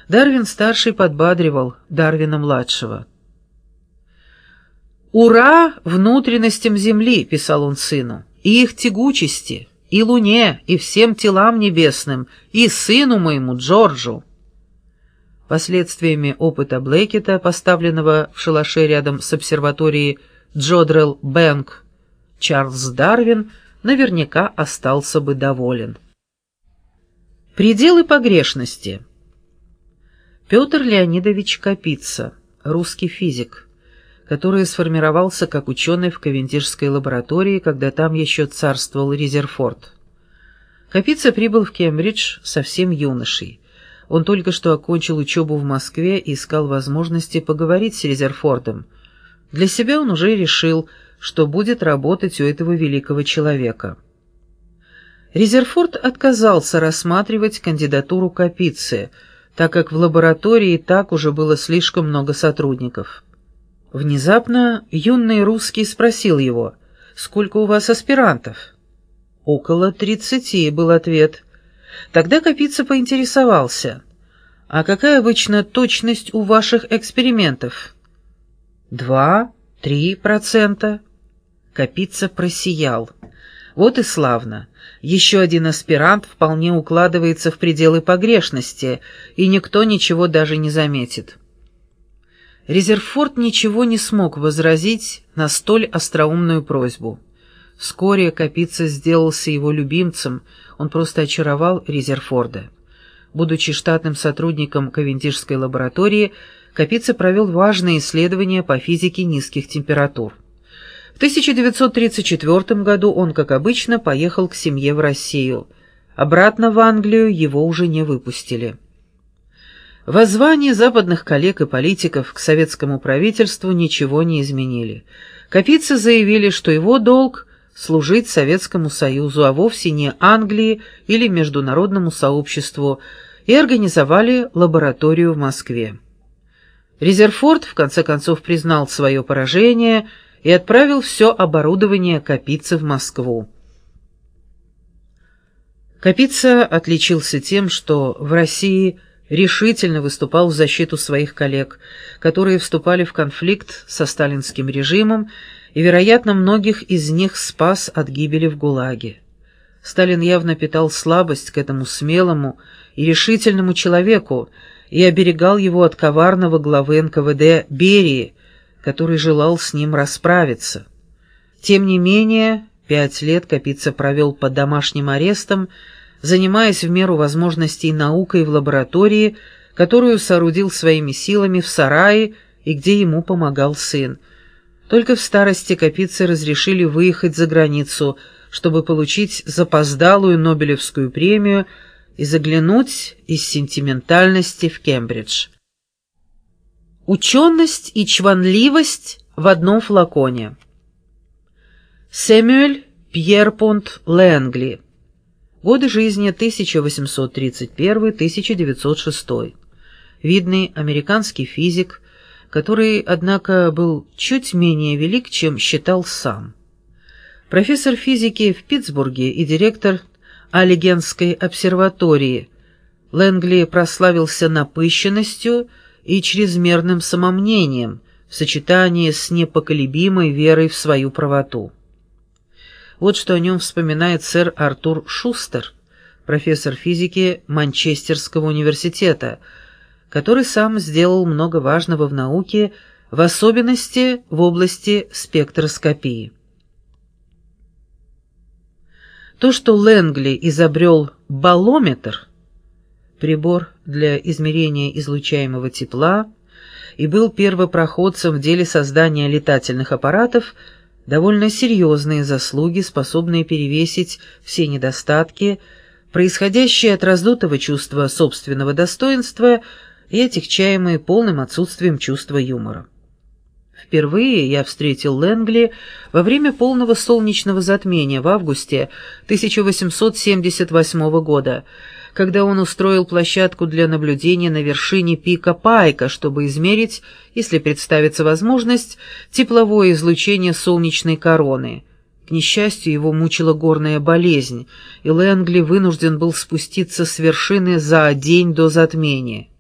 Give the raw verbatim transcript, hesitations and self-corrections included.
Дарвин-старший подбадривал Дарвина-младшего. «Ура внутренностям Земли!» — писал он сыну, «и их тягучести, и Луне, и всем телам небесным, и сыну моему Джорджу!» Последствиями опыта Блэкета, поставленного в шалаше рядом с обсерваторией Джодрелл Бэнк, Чарльз Дарвин наверняка остался бы доволен. Пределы погрешности. Петр Леонидович Капица, русский физик, который сформировался как ученый в Кавендишской лаборатории, когда там еще царствовал Резерфорд. Капица прибыл в Кембридж совсем юношей. Он только что окончил учебу в Москве и искал возможности поговорить с Резерфордом. Для себя он уже решил, что будет работать у этого великого человека. Резерфорд отказался рассматривать кандидатуру Капицы, так как в лаборатории и так уже было слишком много сотрудников. Внезапно юный русский спросил его: «Сколько у вас аспирантов?» «Около тридцати», — был ответ. Тогда Капица поинтересовался: «А какая обычно точность у ваших экспериментов?» «Два-три процента». Капица просиял. Вот и славно. Еще один аспирант вполне укладывается в пределы погрешности, и никто ничего даже не заметит. Резерфорд ничего не смог возразить на столь остроумную просьбу. Вскоре Капица сделался его любимцем, он просто очаровал Резерфорда. Будучи штатным сотрудником Кавендишской лаборатории, Капица провел важные исследования по физике низких температур. В тысяча девятьсот тридцать четвёртом году он, как обычно, поехал к семье в Россию. Обратно в Англию его уже не выпустили. Воззвания западных коллег и политиков к советскому правительству ничего не изменили. Капицы заявили, что его долг — служить Советскому Союзу, а вовсе не Англии или международному сообществу, и организовали лабораторию в Москве. Резерфорд в конце концов признал свое поражение и отправил все оборудование Капицы в Москву. Капица отличился тем, что в России решительно выступал в защиту своих коллег, которые вступали в конфликт со сталинским режимом, и, вероятно, многих из них спас от гибели в ГУЛАГе. Сталин явно питал слабость к этому смелому и решительному человеку и оберегал его от коварного главы эн ка вэ дэ Берии, который желал с ним расправиться. Тем не менее, пять лет Капица провел под домашним арестом, занимаясь в меру возможностей наукой в лаборатории, которую соорудил своими силами в сарае и где ему помогал сын. Только в старости Капице разрешили выехать за границу, чтобы получить запоздалую Нобелевскую премию и заглянуть из сентиментальности в Кембридж. Ученость и чванливость в одном флаконе. Сэмюэль Пьерпонт Лэнгли. Годы жизни тысяча восемьсот тридцать первый — тысяча девятьсот шестой. Видный американский физик, который, однако, был чуть менее велик, чем считал сам. Профессор физики в Питтсбурге и директор Аллигенской обсерватории, Лэнгли прославился напыщенностью и чрезмерным самомнением в сочетании с непоколебимой верой в свою правоту. Вот что о нем вспоминает сэр Артур Шустер, профессор физики Манчестерского университета, который сам сделал много важного в науке, в особенности в области спектроскопии. То, что Лэнгли изобрел балометр, прибор для измерения излучаемого тепла, и был первопроходцем в деле создания летательных аппаратов, довольно серьезные заслуги, способные перевесить все недостатки, происходящие от раздутого чувства собственного достоинства и отягчаемые полным отсутствием чувства юмора. Впервые я встретил Лэнгли во время полного солнечного затмения в августе тысяча восемьсот семьдесят восьмого года, когда он устроил площадку для наблюдения на вершине пика Пайка, чтобы измерить, если представится возможность, тепловое излучение солнечной короны. К несчастью, его мучила горная болезнь, и Лэнгли вынужден был спуститься с вершины за день до затмения.